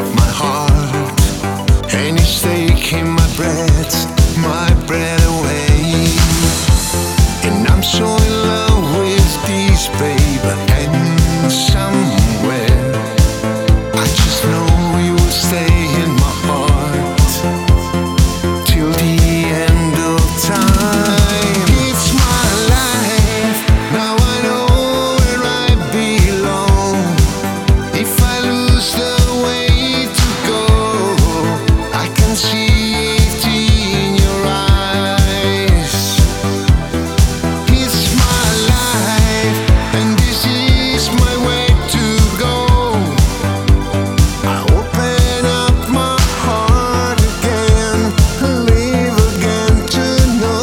my heart, and it's taking my breath away. And I'm so in love with this, babe, and somewhere I just know you will stay in my heart till the end of time. It's my life, now I know where I belong. If I lose the way to go, I can see it in your eyes. It's my life, and this is my way to go. I open up my heart again, live again to know.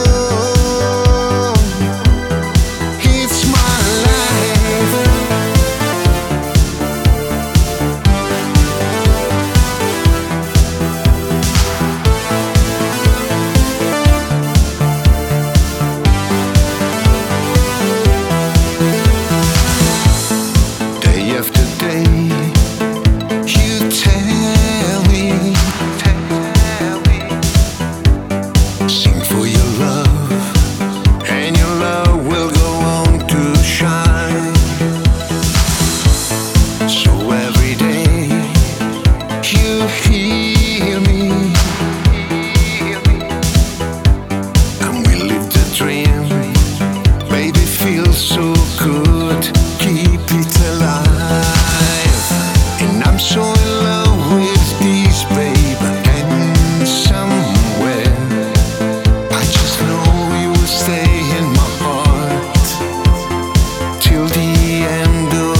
It's my life. Day after day, you tell me, sing for your love, and your love will go on to shine. So every day, you hear me, and we live the dream. Baby, feels so good, keep it alive. And I'm so in love with this, babe, and somewhere I just know you will stay in my heart till the end of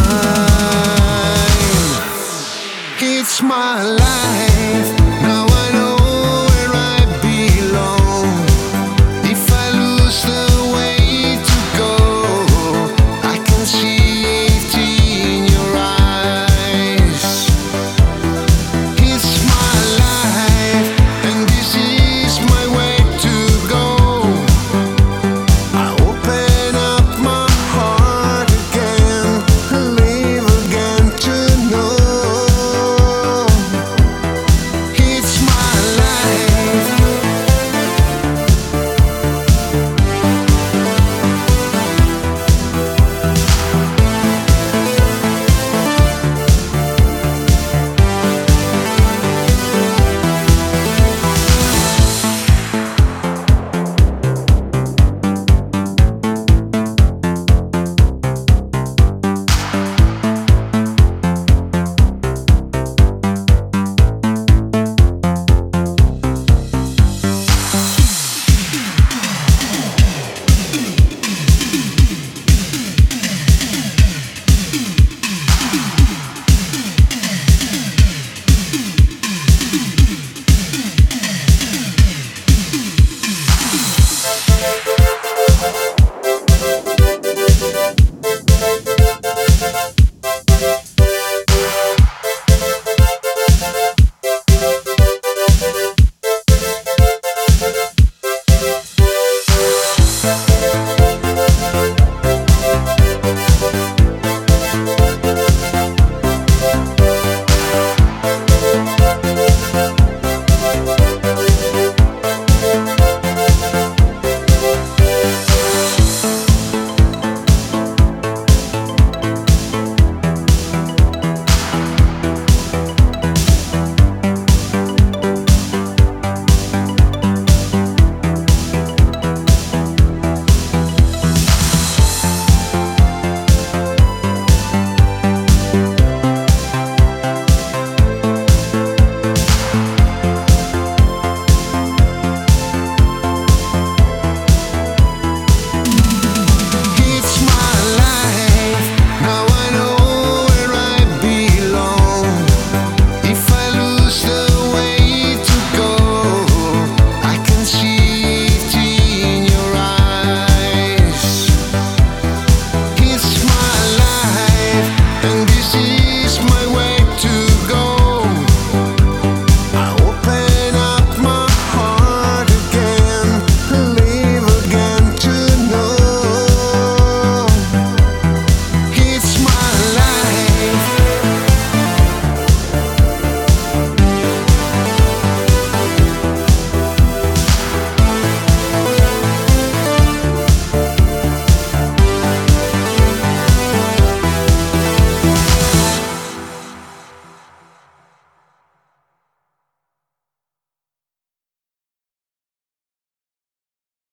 time. It's my life, now I know where I belong. If I lose the way to go, I can see it in your eyes. It's my life, and this is my way to go. I open up my heart again, live again to know. It's my life. And this is